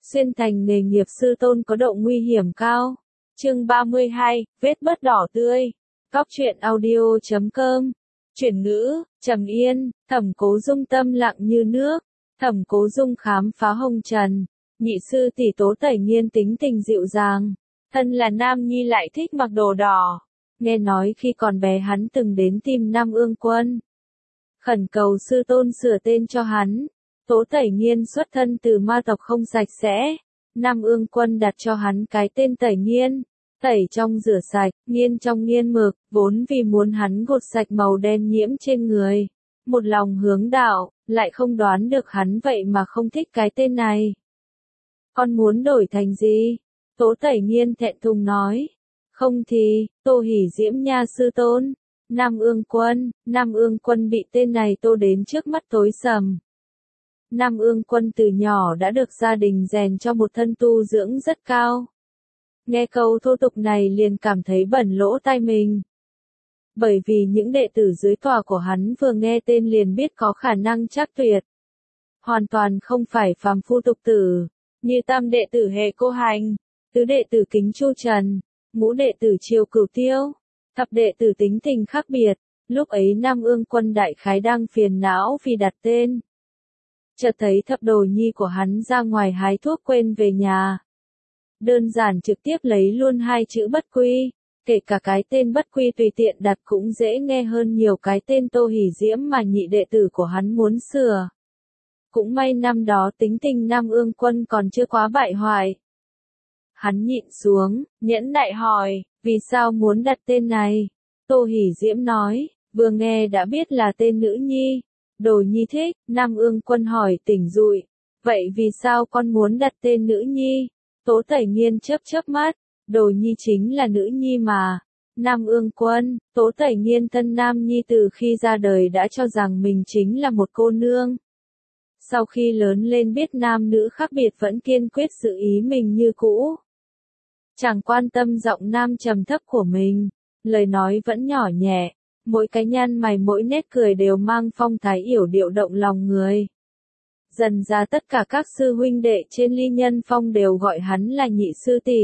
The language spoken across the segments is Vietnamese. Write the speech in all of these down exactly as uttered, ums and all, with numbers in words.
xuyên thành nghề nghiệp sư tôn có độ nguy hiểm cao. Chương ba mươi hai, vết bớt đỏ tươi. Góc truyện audio chấm com. Chuyển ngữ, Trầm Yên, Thẩm Cố Dung tâm lặng như nước. Thẩm Cố Dung khám phá hồng trần. Nhị sư tỷ Tố Tẩy Nghiên tính tình dịu dàng. Thân là nam nhi lại thích mặc đồ đỏ. Nghe nói khi còn bé hắn từng đến tìm Nam Ương Quân. Khẩn cầu sư tôn sửa tên cho hắn. Tố Tẩy Nghiên xuất thân từ ma tộc không sạch sẽ. Nam Ương Quân đặt cho hắn cái tên Tẩy Nghiên. Tẩy trong rửa sạch, nghiên trong nghiên mực, vốn vì muốn hắn gột sạch màu đen nhiễm trên người. Một lòng hướng đạo, lại không đoán được hắn vậy mà không thích cái tên này. Con muốn đổi thành gì? Tố Tẩy Nghiên thẹn thùng nói. Không thì, Tô Hỷ Diễm nha sư tôn. Nam Ương Quân, Nam Ương Quân bị tên này tô đến trước mắt tối sầm. Nam Ương Quân từ nhỏ đã được gia đình rèn cho một thân tu dưỡng rất cao. Nghe câu thô tục này liền cảm thấy bẩn lỗ tai mình. Bởi vì những đệ tử dưới tòa của hắn vừa nghe tên liền biết có khả năng chắc tuyệt. Hoàn toàn không phải phàm phu tục tử, như tam đệ tử Hệ Cô Hành, tứ đệ tử Kính Chu Trần, ngũ đệ tử Triều Cửu Tiêu, thập đệ tử tính tình khác biệt. Lúc ấy Nam Ương Quân đại khái đang phiền não vì đặt tên. Chợt thấy thập đồ nhi của hắn ra ngoài hái thuốc quên về nhà. Đơn giản trực tiếp lấy luôn hai chữ Bất Quy, kể cả cái tên Bất Quy tùy tiện đặt cũng dễ nghe hơn nhiều cái tên Tô Hỷ Diễm mà nhị đệ tử của hắn muốn sửa. Cũng may năm đó tính tình Nam Ương Quân còn chưa quá bại hoại. Hắn nhịn xuống, nhẫn nại hỏi, vì sao muốn đặt tên này? Tô Hỷ Diễm nói, vừa nghe đã biết là tên nữ nhi. Đồ nhi thích. Nam Ương Quân hỏi tỉnh dụi, vậy vì sao con muốn đặt tên nữ nhi? Tố Tẩy Nghiên chớp chớp mắt, Đồ nhi chính là nữ nhi mà. Nam Ương Quân, Tố Tẩy Nghiên thân nam nhi từ khi ra đời đã cho rằng mình chính là một cô nương. Sau khi lớn lên biết nam nữ khác biệt vẫn kiên quyết giữ ý mình như cũ. Chẳng quan tâm giọng nam trầm thấp của mình, lời nói vẫn nhỏ nhẹ, mỗi cái nhăn mày mỗi nét cười đều mang phong thái yểu điệu động lòng người. Dần ra tất cả các sư huynh đệ trên Ly Nhân Phong đều gọi hắn là nhị sư tỷ.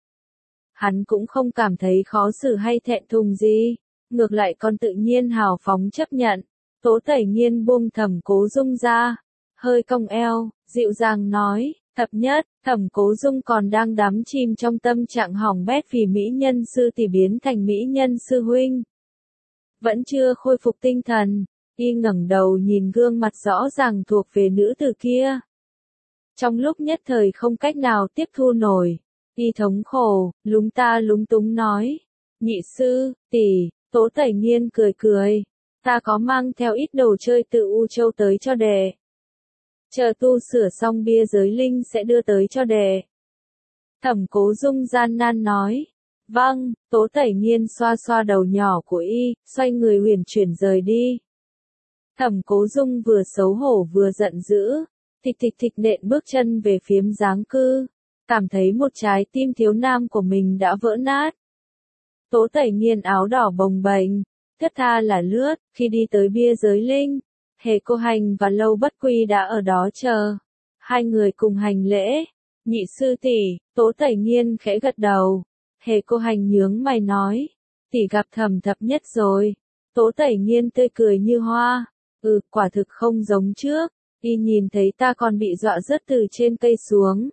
Hắn cũng không cảm thấy khó xử hay thẹn thùng gì, ngược lại còn tự nhiên hào phóng chấp nhận. Tố Tẩy Nghiên buông Thẩm Cố Dung ra, hơi cong eo, dịu dàng nói, thập nhất, Thẩm Cố Dung còn đang đắm chìm trong tâm trạng hỏng bét vì mỹ nhân sư tỷ biến thành mỹ nhân sư huynh. Vẫn chưa khôi phục tinh thần, y ngẩng đầu nhìn gương mặt rõ ràng thuộc về nữ tử kia. Trong lúc nhất thời không cách nào tiếp thu nổi, y thống khổ, lúng ta lúng túng nói, nhị sư, tỷ. Tố Tẩy Nghiên cười cười, ta có mang theo ít đồ chơi từ U Châu tới cho đệ. Chờ tu sửa xong bia giới linh sẽ đưa tới cho đệ. Thẩm Cố Dung gian nan nói. Vâng. Tố Tẩy Nghiên xoa xoa đầu nhỏ của y, xoay người huyền chuyển rời đi. Thẩm Cố Dung vừa xấu hổ vừa giận dữ, thịch thịch thịch nện bước chân về phiếm giáng cư, cảm thấy một trái tim thiếu nam của mình đã vỡ nát. Tố Tẩy Nghiên áo đỏ bồng bềnh, thướt tha là lướt, khi đi tới bia giới linh, Hề Cô Hành và Lâu Bất Quy đã ở đó chờ. Hai người cùng hành lễ. Nhị sư tỷ. Tố Tẩy Nghiên khẽ gật đầu. Hề Cô Hành nhướng mày nói, tỷ gặp Thẩm thập nhất rồi. Tố Tẩy Nghiên tươi cười như hoa. Ừ, quả thực không giống trước. Y nhìn thấy ta còn bị dọa rớt từ trên cây xuống.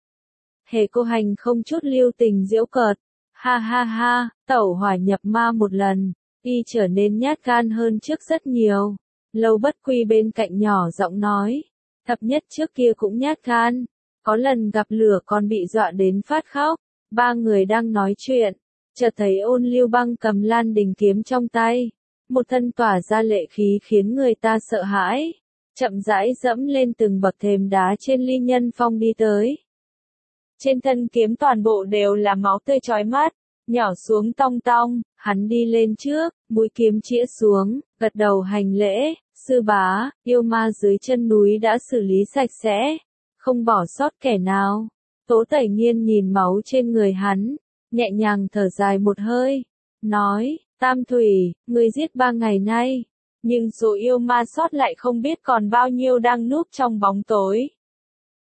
Hề Cô Hành không chút lưu tình giễu cợt. Ha ha ha, tẩu hỏa nhập ma một lần, y trở nên nhát gan hơn trước rất nhiều. Lâu Bất Quy bên cạnh nhỏ giọng nói, thập nhất trước kia cũng nhát gan, có lần gặp lửa còn bị dọa đến phát khóc. Ba người đang nói chuyện, chợt thấy Ôn Lưu Băng cầm Lan Đình kiếm trong tay, một thân tỏa ra lệ khí khiến người ta sợ hãi, chậm rãi dẫm lên từng bậc thềm đá trên Ly Nhân Phong đi tới. Trên thân kiếm toàn bộ đều là máu tươi chói mắt, nhỏ xuống tong tong, hắn đi lên trước, mũi kiếm chĩa xuống, gật đầu hành lễ, sư bá, yêu ma dưới chân núi đã xử lý sạch sẽ, không bỏ sót kẻ nào. Tố Tẩy Nghiên nhìn máu trên người hắn, nhẹ nhàng thở dài một hơi, nói, Tam Thủy, ngươi giết ba ngày nay, nhưng số yêu ma sót lại không biết còn bao nhiêu đang núp trong bóng tối.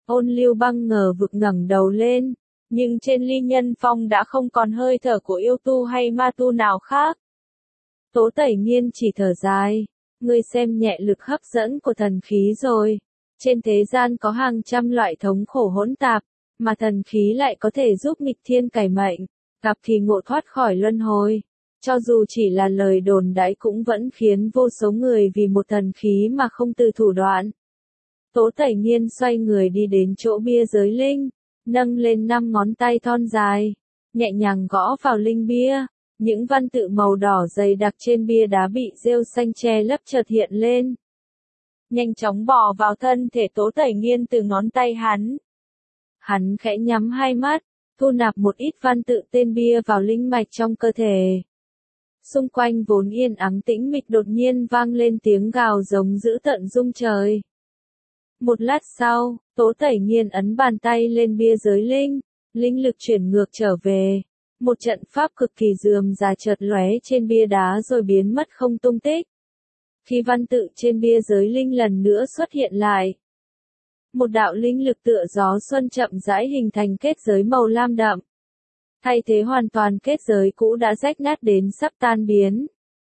Ôn Lưu Băng ngờ vực ngẩng đầu lên, nhưng trên Ly Nhân Phong đã không còn hơi thở của yêu tu hay ma tu nào khác. Tố Tẩy Nghiên chỉ thở dài, ngươi xem nhẹ lực hấp dẫn của thần khí rồi. Trên thế gian có hàng trăm loại thống khổ hỗn tạp, mà thần khí lại có thể giúp nghịch thiên cải mệnh, gặp thì ngộ thoát khỏi luân hồi. Cho dù chỉ là lời đồn đãi cũng vẫn khiến vô số người vì một thần khí mà không từ thủ đoạn. Tố Tẩy Nghiên xoay người đi đến chỗ bia giới linh, nâng lên năm ngón tay thon dài, nhẹ nhàng gõ vào linh bia. Những văn tự màu đỏ dày đặc trên bia đá bị rêu xanh che lấp chợt hiện lên. Nhanh chóng bò vào thân thể Tố Tẩy Nghiên từ ngón tay hắn. Hắn khẽ nhắm hai mắt, thu nạp một ít văn tự tên bia vào linh mạch trong cơ thể. Xung quanh vốn yên ắng tĩnh mịch đột nhiên vang lên tiếng gào giống dữ tợn rung trời. Một lát sau, Tố Tẩy Nghiên ấn bàn tay lên bia giới linh, linh lực chuyển ngược trở về. Một trận pháp cực kỳ rườm rà chợt lóe trên bia đá rồi biến mất không tung tích. Khi văn tự trên bia giới linh lần nữa xuất hiện lại, một đạo linh lực tựa gió xuân chậm rãi hình thành kết giới màu lam đậm. Thay thế hoàn toàn kết giới cũ đã rách nát đến sắp tan biến.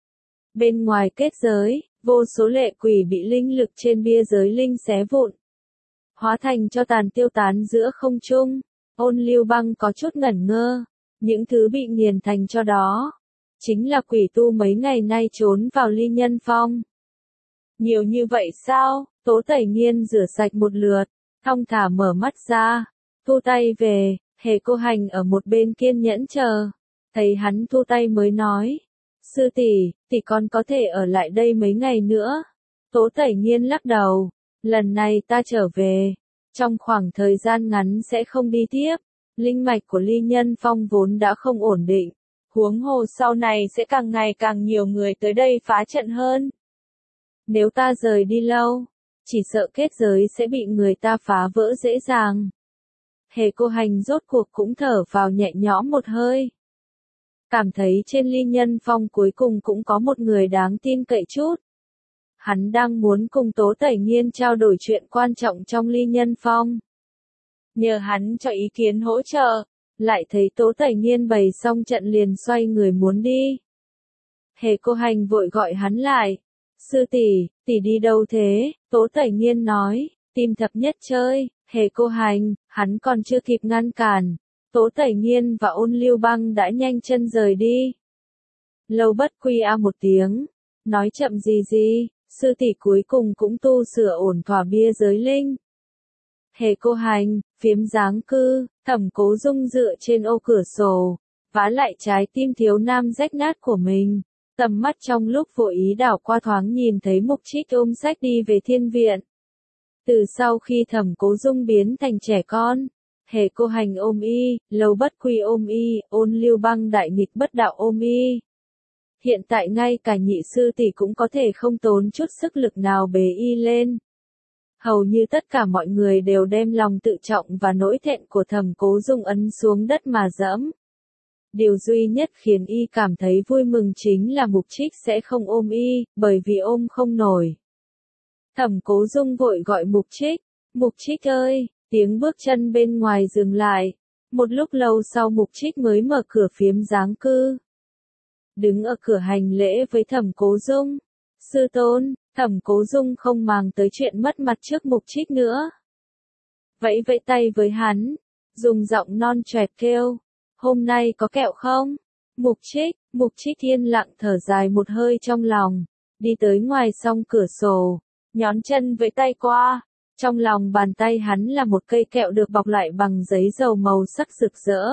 Bên ngoài kết giới, vô số lệ quỷ bị linh lực trên bia giới linh xé vụn, hóa thành cho tàn tiêu tán giữa không trung. Ôn Lưu Băng có chút ngẩn ngơ, những thứ bị nghiền thành cho đó, chính là quỷ tu mấy ngày nay trốn vào Ly Nhân Phong. Nhiều như vậy sao? Tố Tẩy Nghiên rửa sạch một lượt, thong thả mở mắt ra, thu tay về. Hề Cô Hành ở một bên kiên nhẫn chờ, thấy hắn thu tay mới nói, sư tỷ, tỷ con có thể ở lại đây mấy ngày nữa. Tố Tẩy Nghiên lắc đầu, lần này ta trở về, trong khoảng thời gian ngắn sẽ không đi tiếp. Linh mạch của Ly Nhân Phong vốn đã không ổn định, huống hồ sau này sẽ càng ngày càng nhiều người tới đây phá trận hơn. Nếu ta rời đi lâu, chỉ sợ kết giới sẽ bị người ta phá vỡ dễ dàng. Hề Cô Hành rốt cuộc cũng thở vào nhẹ nhõm một hơi. Cảm thấy trên Ly Nhân Phong cuối cùng cũng có một người đáng tin cậy chút. Hắn đang muốn cùng Tố Tẩy Nghiên trao đổi chuyện quan trọng trong Ly Nhân Phong. Nhờ hắn cho ý kiến hỗ trợ, lại thấy Tố Tẩy Nghiên bày xong trận liền xoay người muốn đi. Hề Cô Hành vội gọi hắn lại. Sư tỷ, tỷ đi đâu thế? Tố Tẩy Nghiên nói, tìm thập nhất chơi. Hề Cô Hành, hắn còn chưa kịp ngăn cản. Tố Tẩy Nghiên và Ôn Lưu Băng đã nhanh chân rời đi. Lâu Bất Quy a một tiếng, nói chậm gì gì, sư tỷ cuối cùng cũng tu sửa ổn thỏa bia giới linh. Hề Cô Hành, phiếm dáng cư, Thẩm Cố Dung dựa trên ô cửa sổ, vá lại trái tim thiếu nam rách nát của mình. Tầm mắt trong lúc vội ý đảo qua thoáng nhìn thấy Mục Trích ôm sách đi về thiên viện. Từ sau khi Thẩm Cố Dung biến thành trẻ con, Hề Cô Hành ôm y, Lâu Bất Quy ôm y, Ôn Lưu Băng đại nghịch bất đạo ôm y. Hiện tại ngay cả nhị sư tỷ cũng có thể không tốn chút sức lực nào bế y lên. Hầu như tất cả mọi người đều đem lòng tự trọng và nỗi thẹn của Thẩm Cố Dung ấn xuống đất mà dẫm. Điều duy nhất khiến y cảm thấy vui mừng chính là Mục Trích sẽ không ôm y, bởi vì ôm không nổi. Thẩm Cố Dung vội gọi Mục Trích, Mục Trích ơi, tiếng bước chân bên ngoài dừng lại. Một lúc lâu sau Mục Trích mới mở cửa phiếm dáng cư. Đứng ở cửa hành lễ với Thẩm Cố Dung. Sư tôn, Thẩm Cố Dung không màng tới chuyện mất mặt trước Mục Trích nữa. Vẫy vẫy tay với hắn, dùng giọng non choẹt kêu, hôm nay có kẹo không? Mục Trích, Mục Trích yên lặng thở dài một hơi trong lòng, đi tới ngoài song cửa sổ, nhón chân với tay qua. Trong lòng bàn tay hắn là một cây kẹo được bọc lại bằng giấy dầu màu sắc rực rỡ.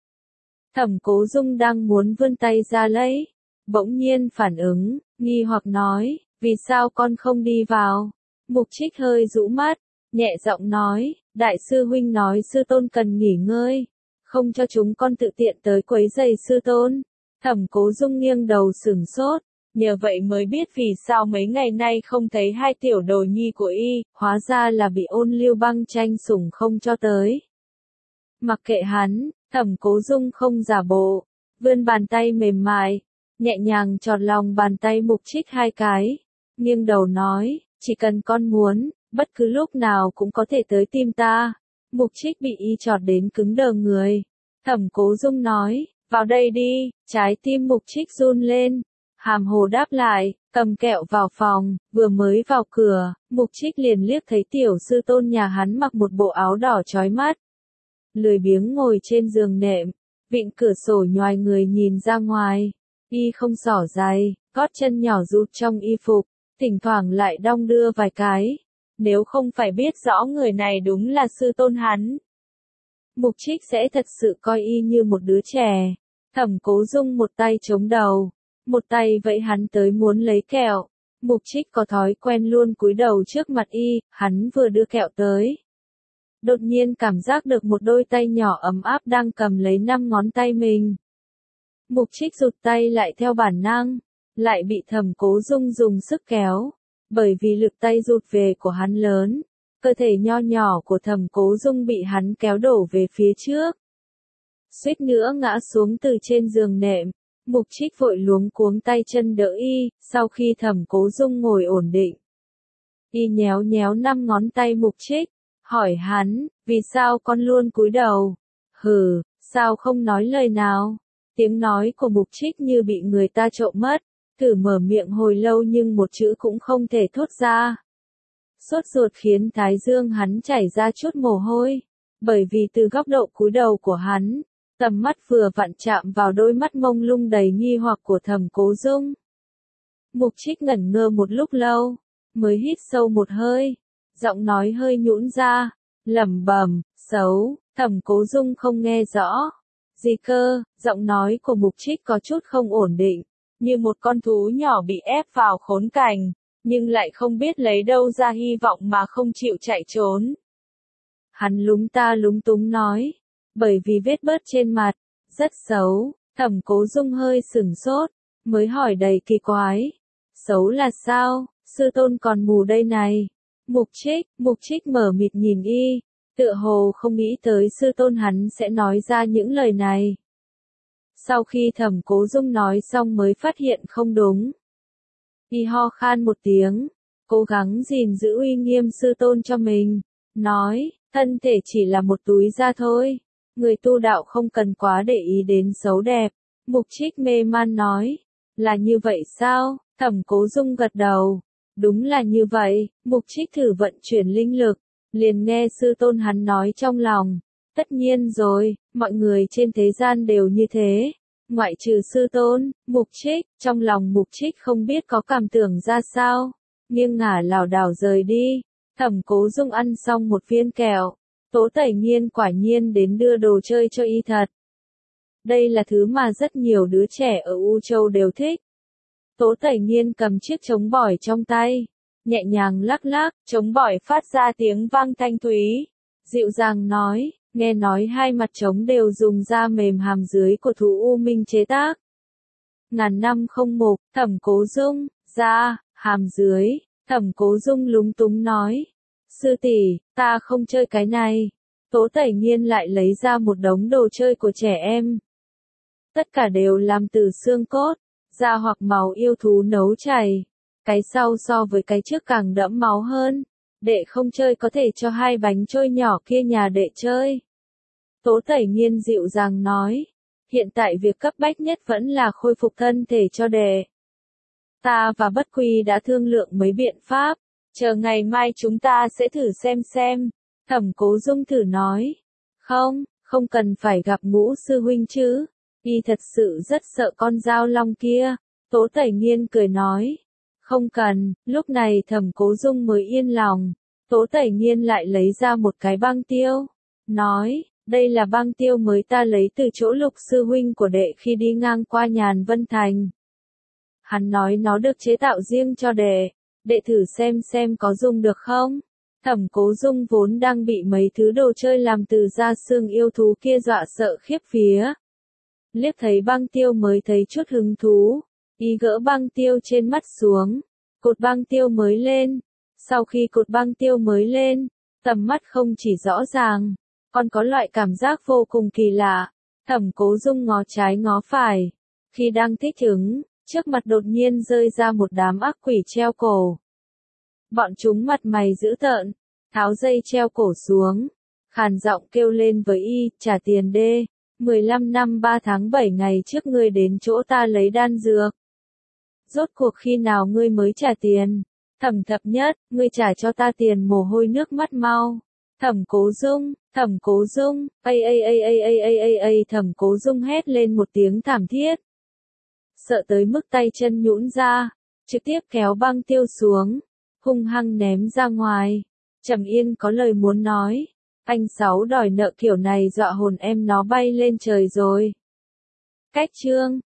Thẩm Cố Dung đang muốn vươn tay ra lấy, bỗng nhiên phản ứng, nghi hoặc nói, vì sao con không đi vào? Mục Trích hơi rũ mắt, nhẹ giọng nói, đại sư huynh nói sư tôn cần nghỉ ngơi, không cho chúng con tự tiện tới quấy rầy sư tôn. Thẩm Cố Dung nghiêng đầu sửng sốt, nhờ vậy mới biết vì sao mấy ngày nay không thấy hai tiểu đồ nhi của y, hóa ra là bị Ôn Lưu Băng tranh sủng không cho tới. Mặc kệ hắn, Thẩm Cố Dung không giả bộ, vươn bàn tay mềm mại, nhẹ nhàng chọt lòng bàn tay Mục Trích hai cái, nghiêng đầu nói, chỉ cần con muốn, bất cứ lúc nào cũng có thể tới tìm ta. Mục Trích bị y chọt đến cứng đờ người. Thẩm Cố Dung nói, vào đây đi, trái tim Mục Trích run lên. Hàm hồ đáp lại, cầm kẹo vào phòng, vừa mới vào cửa, Mục Trích liền liếc thấy tiểu sư tôn nhà hắn mặc một bộ áo đỏ chói mắt. Lười biếng ngồi trên giường nệm, vịn cửa sổ nhoài người nhìn ra ngoài. Y không xỏ giày, gót chân nhỏ rụt trong y phục, thỉnh thoảng lại đong đưa vài cái. Nếu không phải biết rõ người này đúng là sư tôn hắn, Mục Trích sẽ thật sự coi y như một đứa trẻ. Thẩm Cố Dung một tay chống đầu, một tay vẫy hắn tới muốn lấy kẹo. Mục Trích có thói quen luôn cúi đầu trước mặt y, hắn vừa đưa kẹo tới. Đột nhiên cảm giác được một đôi tay nhỏ ấm áp đang cầm lấy năm ngón tay mình. Mục Trích rụt tay lại theo bản năng, lại bị Thẩm Cố Dung dùng sức kéo. Bởi vì lực tay rụt về của hắn lớn, cơ thể nho nhỏ của Thẩm Cố Dung bị hắn kéo đổ về phía trước. Suýt nữa ngã xuống từ trên giường nệm, Mục Trích vội luống cuống tay chân đỡ y, sau khi Thẩm Cố Dung ngồi ổn định. Y nhéo nhéo năm ngón tay Mục Trích, hỏi hắn, vì sao con luôn cúi đầu? Hừ, sao không nói lời nào? Tiếng nói của Mục Trích như bị người ta trộm mất, thử mở miệng hồi lâu nhưng một chữ cũng không thể thốt ra. Sốt ruột khiến thái dương hắn chảy ra chút mồ hôi, bởi vì từ góc độ cúi đầu của hắn, tầm mắt vừa vặn chạm vào đôi mắt mông lung đầy nghi hoặc của Thẩm Cố Dung. Mục Trích ngẩn ngơ một lúc lâu, mới hít sâu một hơi, giọng nói hơi nhũn ra, lẩm bẩm, xấu. Thẩm Cố Dung không nghe rõ. Gì cơ? Giọng nói của Mục Trích có chút không ổn định, như một con thú nhỏ bị ép vào khốn cảnh, nhưng lại không biết lấy đâu ra hy vọng mà không chịu chạy trốn. Hắn lúng ta lúng túng nói, bởi vì vết bớt trên mặt, rất xấu. Thẩm Cố Dung hơi sửng sốt, mới hỏi đầy kỳ quái, xấu là sao, sư tôn còn mù đây này. Mục Trích, Mục Trích mở mịt nhìn y, tựa hồ không nghĩ tới sư tôn hắn sẽ nói ra những lời này. Sau khi Thẩm Cố Dung nói xong mới phát hiện không đúng. Y ho khan một tiếng, cố gắng gìn giữ uy nghiêm sư tôn cho mình, nói, thân thể chỉ là một túi da thôi, người tu đạo không cần quá để ý đến xấu đẹp. Mục Trích mê man nói, là như vậy sao? Thẩm Cố Dung gật đầu, đúng là như vậy. Mục Trích thử vận chuyển linh lực, liền nghe sư tôn hắn nói trong lòng, tất nhiên rồi, mọi người trên thế gian đều như thế, ngoại trừ sư tôn. Mục Trích, trong lòng Mục Trích không biết có cảm tưởng ra sao, nghiêng ngả lảo đảo rời đi. Thẩm Cố Dung ăn xong một viên kẹo, Tố Tẩy Nghiên quả nhiên đến đưa đồ chơi cho y thật. Đây là thứ mà rất nhiều đứa trẻ ở U Châu đều thích. Tố Tẩy Nghiên cầm chiếc trống bỏi trong tay, nhẹ nhàng lắc lắc, trống bỏi phát ra tiếng vang thanh thúy, dịu dàng nói, nghe nói hai mặt trống đều dùng da mềm hàm dưới của thú U Minh chế tác. Ngàn năm không mục. Thẩm Cố Dung, da, hàm dưới. Thẩm Cố Dung lúng túng nói, sư tỷ, ta không chơi cái này. Tố Tẩy Nghiên lại lấy ra một đống đồ chơi của trẻ em. Tất cả đều làm từ xương cốt, da hoặc máu yêu thú nấu chảy. Cái sau so với cái trước càng đẫm máu hơn. Đệ không chơi có thể cho hai bánh trôi nhỏ kia nhà đệ chơi. Tố Tẩy Nghiên dịu dàng nói, hiện tại việc cấp bách nhất vẫn là khôi phục thân thể cho đệ. Ta và Bất Quy đã thương lượng mấy biện pháp, chờ ngày mai chúng ta sẽ thử xem xem. Thẩm Cố Dung thử nói, không, không cần phải gặp Ngũ sư huynh chứ, y thật sự rất sợ con dao long kia. Tố Tẩy Nghiên cười nói, không cần. Lúc này Thẩm Cố Dung mới yên lòng. Tố Tẩy Nghiên lại lấy ra một cái băng tiêu, nói, đây là băng tiêu mới ta lấy từ chỗ Lục sư huynh của đệ khi đi ngang qua Nhàn Vân Thành. Hắn nói nó được chế tạo riêng cho đệ, đệ thử xem xem có dùng được không. Thẩm Cố Dung vốn đang bị mấy thứ đồ chơi làm từ da xương yêu thú kia dọa sợ khiếp vía. Liếc thấy băng tiêu mới thấy chút hứng thú, y gỡ băng tiêu trên mắt xuống, cột băng tiêu mới lên. Sau khi cột băng tiêu mới lên, tầm mắt không chỉ rõ ràng, còn có loại cảm giác vô cùng kỳ lạ. Thẩm Cố Dung ngó trái ngó phải, khi đang thích ứng, trước mặt đột nhiên rơi ra một đám ác quỷ treo cổ. Bọn chúng mặt mày dữ tợn, tháo dây treo cổ xuống, khàn giọng kêu lên với y, trả tiền đê, mười lăm năm ba tháng bảy ngày trước ngươi đến chỗ ta lấy đan dược. Rốt cuộc khi nào ngươi mới trả tiền? Thẩm Thập Nhất, ngươi trả cho ta tiền mồ hôi nước mắt mau. Thẩm Cố Dung, Thẩm Cố Dung, ây ây ây ây ây ây ây ây Thẩm Cố Dung hét lên một tiếng thảm thiết. Sợ tới mức tay chân nhũn ra, trực tiếp kéo băng tiêu xuống, hung hăng ném ra ngoài. Trầm Yên có lời muốn nói, anh Sáu đòi nợ kiểu này dọa hồn em nó bay lên trời rồi. Cách chương